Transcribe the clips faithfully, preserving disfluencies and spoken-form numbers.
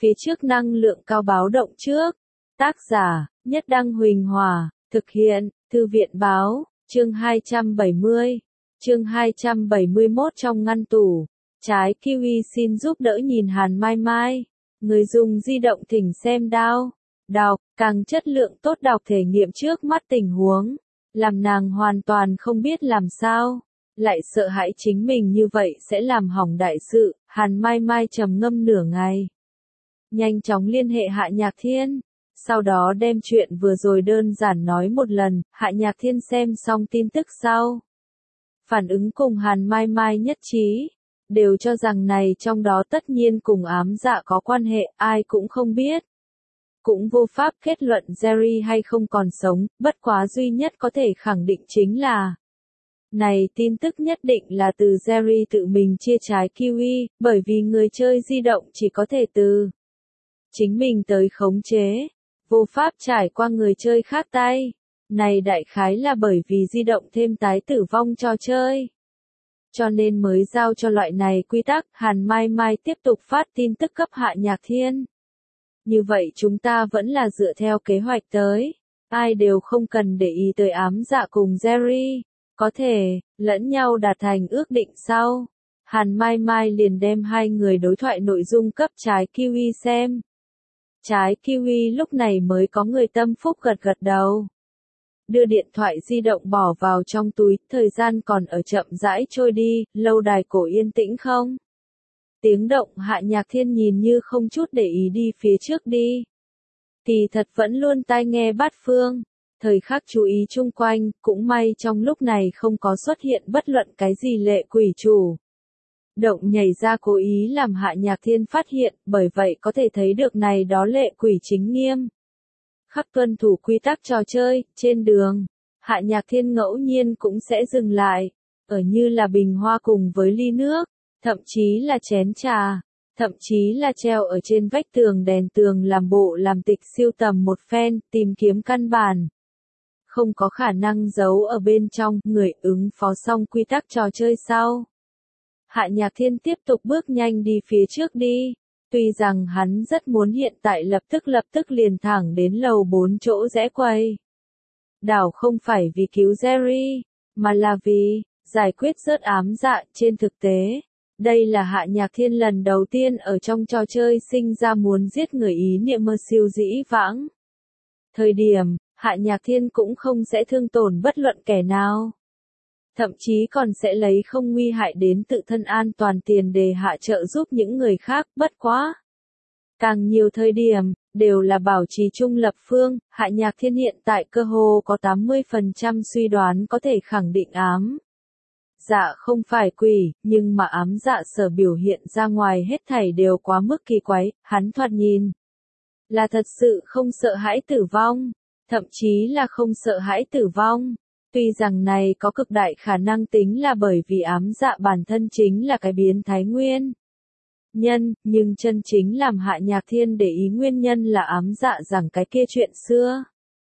phía trước năng lượng cao báo động trước. Tác giả, Nhất Đăng Huỳnh Hòa, thực hiện, Thư viện Báo, chương hai trăm bảy mươi. Chương hai trăm bảy mươi mốt trong ngăn tủ. Trái kiwi xin giúp đỡ nhìn Hàn Mai Mai. Người dùng di động thỉnh xem đao. Đọc, càng chất lượng tốt đọc thể nghiệm trước mắt tình huống. Làm nàng hoàn toàn không biết làm sao. Lại sợ hãi chính mình như vậy sẽ làm hỏng đại sự. Hàn Mai Mai trầm ngâm nửa ngày. Nhanh chóng liên hệ Hạ Nhạc Thiên. Sau đó đem chuyện vừa rồi đơn giản nói một lần. Hạ Nhạc Thiên xem xong tin tức sau. Phản ứng cùng Hàn Mai Mai nhất trí. Đều cho rằng này trong đó tất nhiên cùng ám dạ có quan hệ, ai cũng không biết. Cũng vô pháp kết luận Jerry hay không còn sống, bất quá duy nhất có thể khẳng định chính là này tin tức nhất định là từ Jerry tự mình chia trái kiwi, bởi vì người chơi di động chỉ có thể từ chính mình tới khống chế, vô pháp trải qua người chơi khác tay. Này đại khái là bởi vì di động thêm tái tử vong trò chơi. Cho nên mới giao cho loại này quy tắc. Hàn Mai Mai tiếp tục phát tin tức cấp Hạ Nhạc Thiên. Như vậy chúng ta vẫn là dựa theo kế hoạch tới. Ai đều không cần để ý tới ám dạ cùng Jerry. Có thể, lẫn nhau đạt thành ước định sau. Hàn Mai Mai liền đem hai người đối thoại nội dung cấp trái kiwi xem. Trái kiwi lúc này mới có người tâm phúc gật gật đầu. Đưa điện thoại di động bỏ vào trong túi, thời gian còn ở chậm rãi trôi đi, lâu đài cổ yên tĩnh không? Tiếng động. Hạ Nhạc Thiên nhìn như không chút để ý đi phía trước đi. Kỳ thật vẫn luôn tai nghe bát phương, thời khắc chú ý chung quanh, cũng may trong lúc này không có xuất hiện bất luận cái gì lệ quỷ chủ. Động nhảy ra cố ý làm Hạ Nhạc Thiên phát hiện, bởi vậy có thể thấy được này đó lệ quỷ chính nghiêm. Khắc tuân thủ quy tắc trò chơi, trên đường, Hạ Nhạc Thiên ngẫu nhiên cũng sẽ dừng lại, ở như là bình hoa cùng với ly nước, thậm chí là chén trà, thậm chí là treo ở trên vách tường đèn tường làm bộ làm tịch siêu tầm một phen, tìm kiếm căn bản. Không có khả năng giấu ở bên trong, người ứng phó xong quy tắc trò chơi sau. Hạ Nhạc Thiên tiếp tục bước nhanh đi phía trước đi. Tuy rằng hắn rất muốn hiện tại lập tức lập tức liền thẳng đến lầu bốn chỗ rẽ quay. Đảo không phải vì cứu Jerry, mà là vì giải quyết rớt ám dạ. Trên thực tế, đây là Hạ Nhạc Thiên lần đầu tiên ở trong trò chơi sinh ra muốn giết người ý niệm mơ siêu dĩ vãng. Thời điểm, Hạ Nhạc Thiên cũng không sẽ thương tổn bất luận kẻ nào. Thậm chí còn sẽ lấy không nguy hại đến tự thân an toàn tiền đề hạ trợ giúp những người khác, bất quá. Càng nhiều thời điểm, đều là bảo trì trung lập phương. Hạ Nhạc Thiên hiện tại cơ hồ có tám mươi phần trăm suy đoán có thể khẳng định ám dạ không phải quỷ, nhưng mà ám dạ sở biểu hiện ra ngoài hết thảy đều quá mức kỳ quái. Hắn thoạt nhìn là thật sự không sợ hãi tử vong, thậm chí là không sợ hãi tử vong. Tuy rằng này có cực đại khả năng tính là bởi vì ám dạ bản thân chính là cái biến thái nguyên nhân, nhưng chân chính làm Hạ Nhạc Thiên để ý nguyên nhân là ám dạ rằng cái kia chuyện xưa.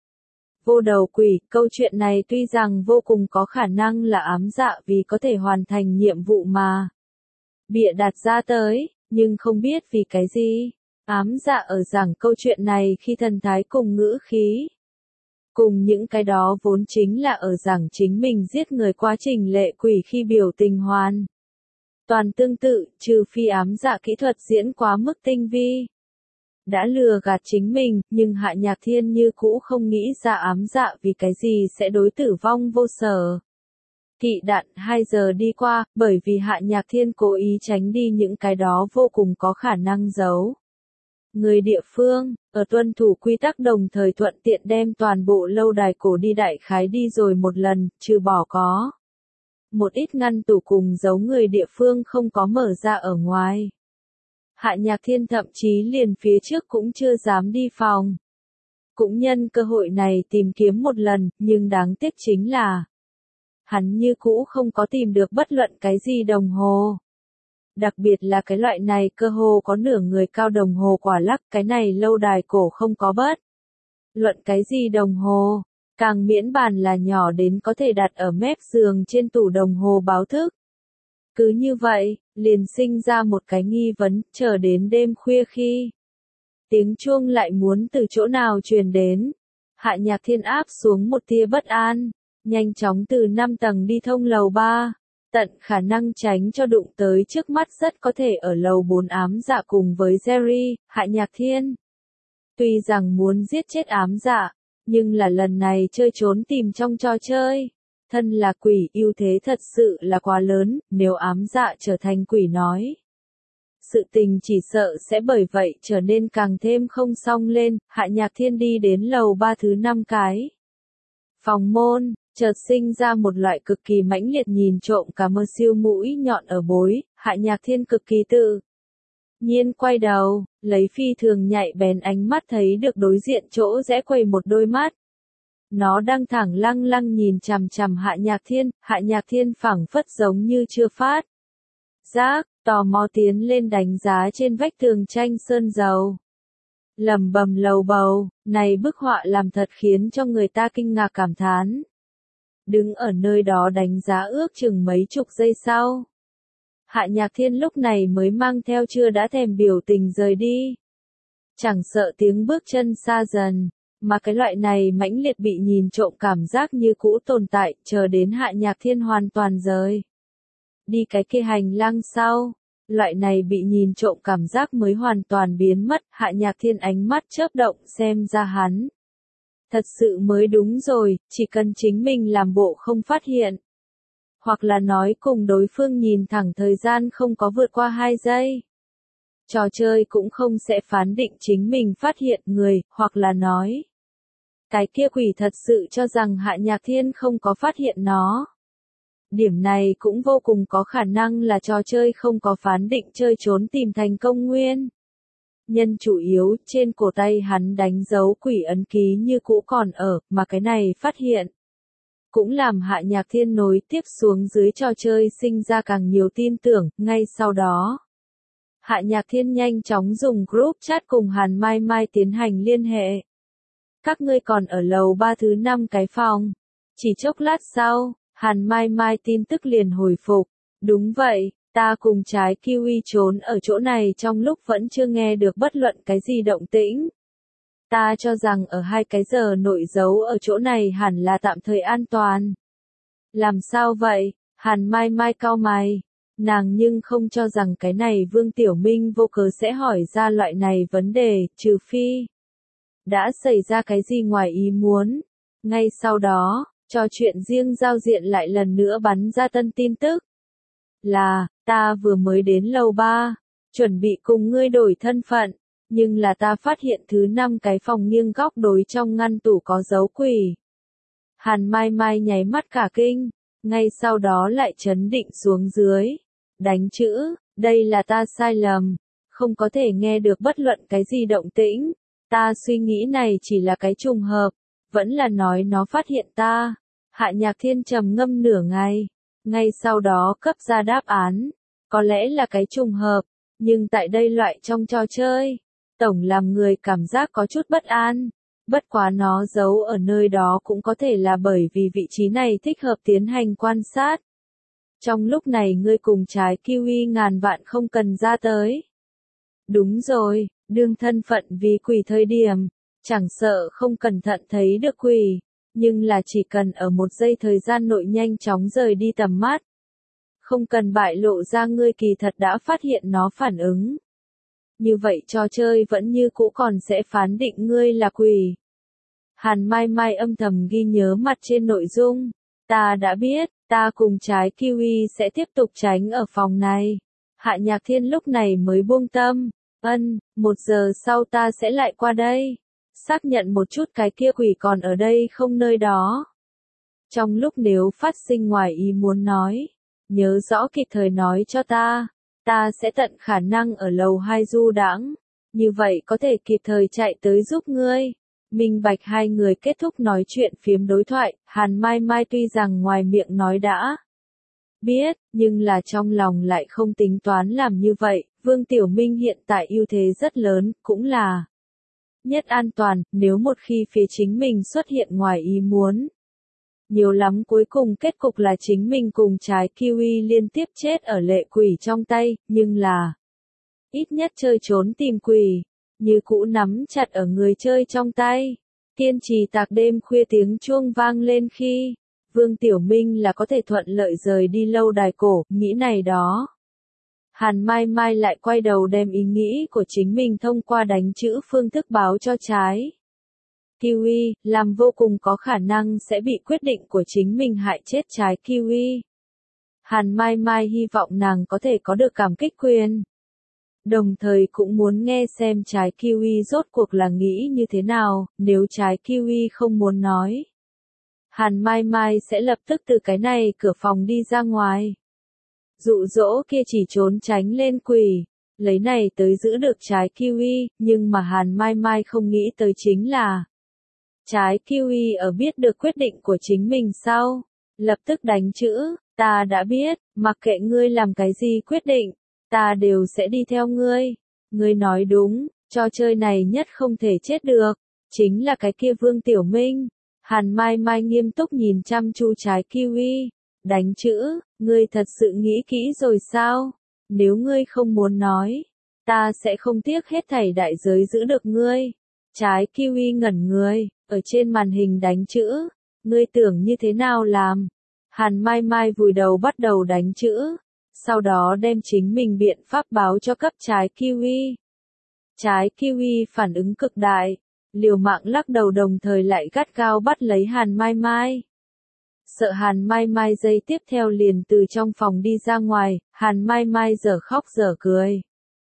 Vô đầu quỷ, câu chuyện này tuy rằng vô cùng có khả năng là ám dạ vì có thể hoàn thành nhiệm vụ mà bịa đặt ra tới, nhưng không biết vì cái gì. Ám dạ ở giảng câu chuyện này khi thần thái cùng ngữ khí. Cùng những cái đó vốn chính là ở giảng chính mình giết người quá trình lệ quỷ khi biểu tình hoàn. Toàn tương tự, trừ phi ám dạ kỹ thuật diễn quá mức tinh vi. Đã lừa gạt chính mình, nhưng Hạ Nhạc Thiên như cũ không nghĩ ra ám dạ vì cái gì sẽ đối tử vong vô sở. Thị đạn hai giờ đi qua, bởi vì Hạ Nhạc Thiên cố ý tránh đi những cái đó vô cùng có khả năng giấu. Người địa phương, ở tuân thủ quy tắc đồng thời thuận tiện đem toàn bộ lâu đài cổ đi đại khái đi rồi một lần, trừ bỏ có một ít ngăn tủ cùng giấu người địa phương không có mở ra ở ngoài. Hạ Nhạc Thiên thậm chí liền phía trước cũng chưa dám đi phòng. Cũng nhân cơ hội này tìm kiếm một lần, nhưng đáng tiếc chính là hắn như cũ không có tìm được bất luận cái gì đồng hồ. Đặc biệt là cái loại này cơ hồ có nửa người cao đồng hồ quả lắc, cái này lâu đài cổ không có bất luận cái gì đồng hồ, càng miễn bàn là nhỏ đến có thể đặt ở mép giường trên tủ đồng hồ báo thức. Cứ như vậy, liền sinh ra một cái nghi vấn, chờ đến đêm khuya khi Tiếng chuông lại muốn từ chỗ nào truyền đến. Hạ Nhạc Thiên áp xuống một tia bất an, nhanh chóng từ năm tầng đi thông lầu ba, tận khả năng tránh cho đụng tới trước mắt rất có thể ở lầu bốn ám dạ cùng với Jerry. Hạ Nhạc Thiên tuy rằng muốn giết chết ám dạ, nhưng là lần này chơi trốn tìm trong trò chơi. Thân là quỷ, ưu thế thật sự là quá lớn, nếu ám dạ trở thành quỷ nói. Sự tình chỉ sợ sẽ bởi vậy trở nên càng thêm không xong lên. Hạ Nhạc Thiên đi đến lầu ba thứ năm cái phòng môn, chợt sinh ra một loại cực kỳ mãnh liệt nhìn trộm cả mơ siêu mũi nhọn ở bối. Hạ Nhạc Thiên cực kỳ tự nhiên quay đầu, lấy phi thường nhạy bén ánh mắt thấy được đối diện chỗ rẽ quầy một đôi mắt. Nó đang thẳng lăng lăng nhìn chằm chằm Hạ Nhạc Thiên. Hạ Nhạc Thiên phảng phất giống như chưa phát giác, tò mò tiến lên đánh giá trên vách tường tranh sơn dầu. Lẩm bẩm lầu bầu, này bức họa làm thật khiến cho người ta kinh ngạc cảm thán. Đứng ở nơi đó đánh giá ước chừng mấy chục giây sau. Hạ Nhạc Thiên lúc này mới mang theo chưa đã thèm biểu tình rời đi. Chẳng sợ tiếng bước chân xa dần, mà cái loại này mãnh liệt bị nhìn trộm cảm giác như cũ tồn tại, chờ đến Hạ Nhạc Thiên hoàn toàn rời đi cái kia hành lang sau, loại này bị nhìn trộm cảm giác mới hoàn toàn biến mất. Hạ Nhạc Thiên ánh mắt chớp động, xem ra hắn thật sự mới đúng rồi, chỉ cần chính mình làm bộ không phát hiện, hoặc là nói cùng đối phương nhìn thẳng thời gian không có vượt qua hai giây. Trò chơi cũng không sẽ phán định chính mình phát hiện người, hoặc là nói cái kia quỷ thật sự cho rằng Hạ Nhạc Thiên không có phát hiện nó. Điểm này cũng vô cùng có khả năng là trò chơi không có phán định chơi trốn tìm thành công nguyên nhân chủ yếu. Trên cổ tay hắn đánh dấu quỷ ấn ký như cũ còn ở, mà cái này phát hiện cũng làm Hạ Nhạc Thiên nối tiếp xuống dưới trò chơi sinh ra càng nhiều tin tưởng. Ngay sau đó, Hạ Nhạc Thiên nhanh chóng dùng group chat cùng Hàn Mai Mai tiến hành liên hệ. Các ngươi còn ở lầu ba thứ năm cái phòng. Chỉ chốc lát sau, Hàn Mai Mai tin tức liền hồi phục. Đúng vậy, ta cùng trái kiwi trốn ở chỗ này trong lúc vẫn chưa nghe được bất luận cái gì động tĩnh. Ta cho rằng ở hai cái giờ nội giấu ở chỗ này hẳn là tạm thời an toàn. Làm sao vậy? Hàn Mai Mai cau mày. Nàng nhưng không cho rằng cái này Vương Tiểu Minh vô cớ sẽ hỏi ra loại này vấn đề, trừ phi đã xảy ra cái gì ngoài ý muốn. Ngay sau đó, trò chuyện riêng giao diện lại lần nữa bắn ra tân tin tức. Là, ta vừa mới đến lầu ba, chuẩn bị cùng ngươi đổi thân phận, nhưng là ta phát hiện thứ năm cái phòng nghiêng góc đối trong ngăn tủ có dấu quỷ. Hàn Mai Mai nháy mắt cả kinh, ngay sau đó lại chấn định xuống dưới. Đánh chữ, đây là ta sai lầm, không có thể nghe được bất luận cái gì động tĩnh. Ta suy nghĩ này chỉ là cái trùng hợp, vẫn là nói nó phát hiện ta. Hạ Nhạc Thiên trầm ngâm nửa ngày, ngay sau đó cấp ra đáp án. Có lẽ là cái trùng hợp, nhưng tại đây loại trong trò chơi, tổng làm người cảm giác có chút bất an. Bất quá nó giấu ở nơi đó cũng có thể là bởi vì vị trí này thích hợp tiến hành quan sát. Trong lúc này ngươi cùng trái kiwi ngàn vạn không cần ra tới. Đúng rồi, đương thân phận vì quỷ thời điểm, chẳng sợ không cẩn thận thấy được quỷ, nhưng là chỉ cần ở một giây thời gian nội nhanh chóng rời đi tầm mắt. Không cần bại lộ ra ngươi kỳ thật đã phát hiện nó phản ứng. Như vậy trò chơi vẫn như cũ còn sẽ phán định ngươi là quỷ. Hàn Mai Mai âm thầm ghi nhớ mặt trên nội dung. Ta đã biết, ta cùng trái kiwi sẽ tiếp tục tránh ở phòng này. Hạ Nhạc Thiên lúc này mới buông tâm. Ân, một giờ sau ta sẽ lại qua đây. Xác nhận một chút cái kia quỷ còn ở đây không nơi đó. Trong lúc nếu phát sinh ngoài ý muốn nói, nhớ rõ kịp thời nói cho ta. Ta sẽ tận khả năng ở lầu hai du đãng, như vậy có thể kịp thời chạy tới giúp ngươi. Minh bạch. Hai người kết thúc nói chuyện phiếm đối thoại. Hàn Mai Mai tuy rằng ngoài miệng nói đã biết, nhưng là trong lòng lại không tính toán làm như vậy. Vương Tiểu Minh hiện tại ưu thế rất lớn, cũng là nhất an toàn, nếu một khi phía chính mình xuất hiện ngoài ý muốn. Nhiều lắm cuối cùng kết cục là chính mình cùng trái kiwi liên tiếp chết ở lệ quỷ trong tay, nhưng là ít nhất chơi trốn tìm quỷ, như cũ nắm chặt ở người chơi trong tay. Kiên trì tạc đêm khuya tiếng chuông vang lên khi Vương Tiểu Minh là có thể thuận lợi rời đi lâu đài cổ, nghĩ này đó. Hàn Mai Mai lại quay đầu đem ý nghĩ của chính mình thông qua đánh chữ phương thức báo cho trái Kiwi, làm vô cùng có khả năng sẽ bị quyết định của chính mình hại chết trái Kiwi. Hàn Mai Mai hy vọng nàng có thể có được cảm kích quyền. Đồng thời cũng muốn nghe xem trái Kiwi rốt cuộc là nghĩ như thế nào, nếu trái Kiwi không muốn nói. Hàn Mai Mai sẽ lập tức từ cái này cửa phòng đi ra ngoài. Dụ dỗ kia chỉ trốn tránh lên quỷ, lấy này tới giữ được trái Kiwi, nhưng mà Hàn Mai Mai không nghĩ tới chính là trái Kiwi ở biết được quyết định của chính mình sau, lập tức đánh chữ, ta đã biết, mặc kệ ngươi làm cái gì quyết định, ta đều sẽ đi theo ngươi. Ngươi nói đúng, trò chơi này nhất không thể chết được, chính là cái kia Vương Tiểu Minh. Hàn Mai Mai nghiêm túc nhìn chăm chú trái Kiwi, đánh chữ, ngươi thật sự nghĩ kỹ rồi sao? Nếu ngươi không muốn nói, ta sẽ không tiếc hết thảy đại giới giữ được ngươi. Trái Kiwi ngẩn người, ở trên màn hình đánh chữ, ngươi tưởng như thế nào làm? Hàn Mai Mai vùi đầu bắt đầu đánh chữ, sau đó đem chính mình biện pháp báo cho cấp trái Kiwi. Trái Kiwi phản ứng cực đại, liều mạng lắc đầu đồng thời lại gắt gao bắt lấy Hàn Mai Mai. Sợ Hàn Mai Mai giây tiếp theo liền từ trong phòng đi ra ngoài, Hàn Mai Mai dở khóc dở cười.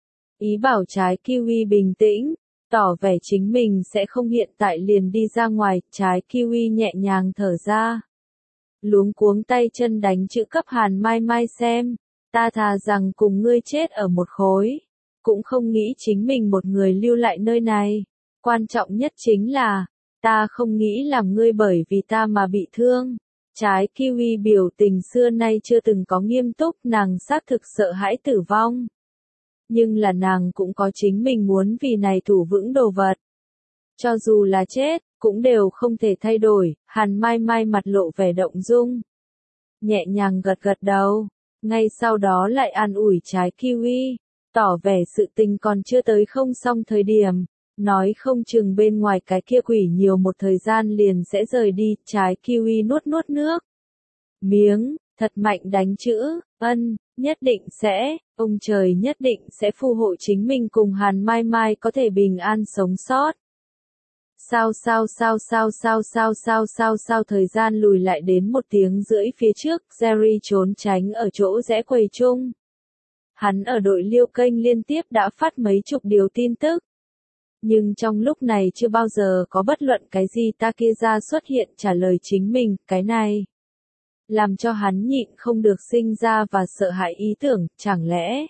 Ý bảo trái Kiwi bình tĩnh, tỏ vẻ chính mình sẽ không hiện tại liền đi ra ngoài, trái Kiwi nhẹ nhàng thở ra. Luống cuống tay chân đánh chữ cấp Hàn Mai Mai xem, ta thà rằng cùng ngươi chết ở một khối, cũng không nghĩ chính mình một người lưu lại nơi này. Quan trọng nhất chính là, ta không nghĩ làm ngươi bởi vì ta mà bị thương. Trái Kiwi biểu tình xưa nay chưa từng có nghiêm túc, nàng xác thực sợ hãi tử vong. Nhưng là nàng cũng có chính mình muốn vì này thủ vững đồ vật. Cho dù là chết, cũng đều không thể thay đổi. Hàn Mai Mai mặt lộ vẻ động dung, nhẹ nhàng gật gật đầu, ngay sau đó lại an ủi trái Kiwi, tỏ vẻ sự tình còn chưa tới không xong thời điểm. Nói không chừng bên ngoài cái kia quỷ nhiều một thời gian liền sẽ rời đi, trái Kiwi nuốt nuốt nước miếng, thật mạnh đánh chữ, ân, nhất định sẽ, ông trời nhất định sẽ phù hộ chính mình cùng Hàn Mai Mai có thể bình an sống sót. Sao sao sao sao sao sao sao sao sao thời gian lùi lại đến một tiếng rưỡi phía trước, Jerry trốn tránh ở chỗ rẽ quầy chung. Hắn ở đội liêu kênh liên tiếp đã phát mấy chục điều tin tức. Nhưng trong lúc này chưa bao giờ có bất luận cái gì Takeya xuất hiện trả lời chính mình, cái này làm cho hắn nhịn không được sinh ra và sợ hãi ý tưởng, chẳng lẽ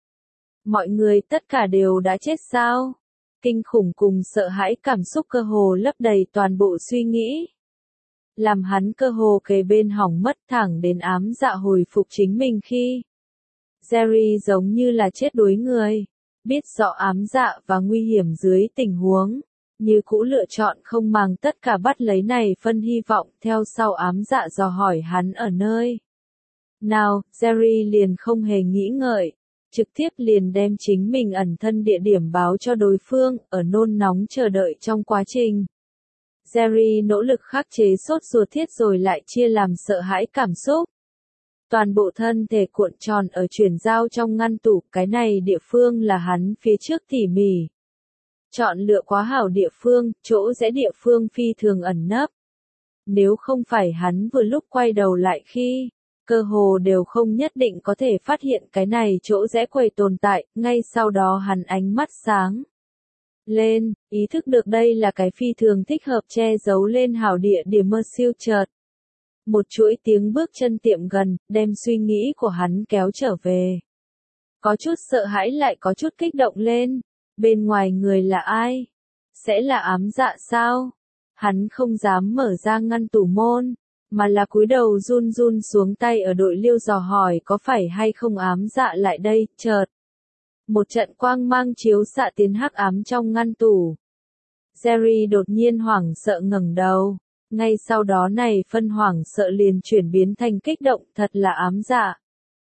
mọi người tất cả đều đã chết sao? Kinh khủng cùng sợ hãi cảm xúc cơ hồ lấp đầy toàn bộ suy nghĩ. Làm hắn cơ hồ kề bên hỏng mất thẳng đến ám dạ hồi phục chính mình khi Jerry giống như là chết đuối người. Biết rõ ám dạ và nguy hiểm dưới tình huống, như cũ lựa chọn không màng tất cả bắt lấy này phân hy vọng, theo sau ám dạ dò hỏi hắn ở nơi nào, Jerry liền không hề nghĩ ngợi, trực tiếp liền đem chính mình ẩn thân địa điểm báo cho đối phương, ở nôn nóng chờ đợi trong quá trình. Jerry nỗ lực khắc chế sốt ruột thiết rồi lại chia làm sợ hãi cảm xúc. Toàn bộ thân thể cuộn tròn ở chuyển giao trong ngăn tủ, cái này địa phương là hắn phía trước tỉ mỉ chọn lựa quá hảo địa phương, chỗ rẽ địa phương phi thường ẩn nấp. Nếu không phải hắn vừa lúc quay đầu lại khi, cơ hồ đều không nhất định có thể phát hiện cái này chỗ rẽ quầy tồn tại, ngay sau đó hắn ánh mắt sáng lên, ý thức được đây là cái phi thường thích hợp che giấu lên hảo địa điểm mơ siêu chợt. Một chuỗi tiếng bước chân tiệm gần, đem suy nghĩ của hắn kéo trở về. Có chút sợ hãi lại có chút kích động lên. Bên ngoài người là ai? Sẽ là ám dạ sao? Hắn không dám mở ra ngăn tủ môn, mà là cúi đầu run run xuống tay ở đội liêu dò hỏi có phải hay không ám dạ lại đây, chợt. Một trận quang mang chiếu xạ tiến hắc ám trong ngăn tủ. Jerry đột nhiên hoảng sợ ngẩng đầu. Ngay sau đó này phân hoảng sợ liền chuyển biến thành kích động, thật là ám dạ.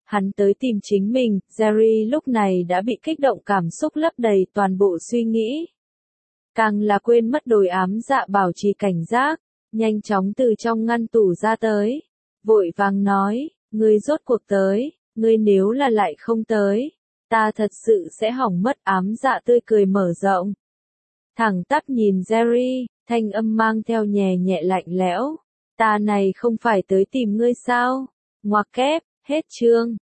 Hắn tới tìm chính mình, Jerry lúc này đã bị kích động cảm xúc lấp đầy toàn bộ suy nghĩ. Càng là quên mất đồi ám dạ bảo trì cảnh giác, nhanh chóng từ trong ngăn tủ ra tới. Vội vàng nói, ngươi rốt cuộc tới, ngươi nếu là lại không tới, ta thật sự sẽ hỏng mất. Ám dạ tươi cười mở rộng. Thẳng tắp nhìn Jerry, thanh âm mang theo nhẹ nhẹ lạnh lẽo. Ta này không phải tới tìm ngươi sao? Ngoặc kép, hết chương.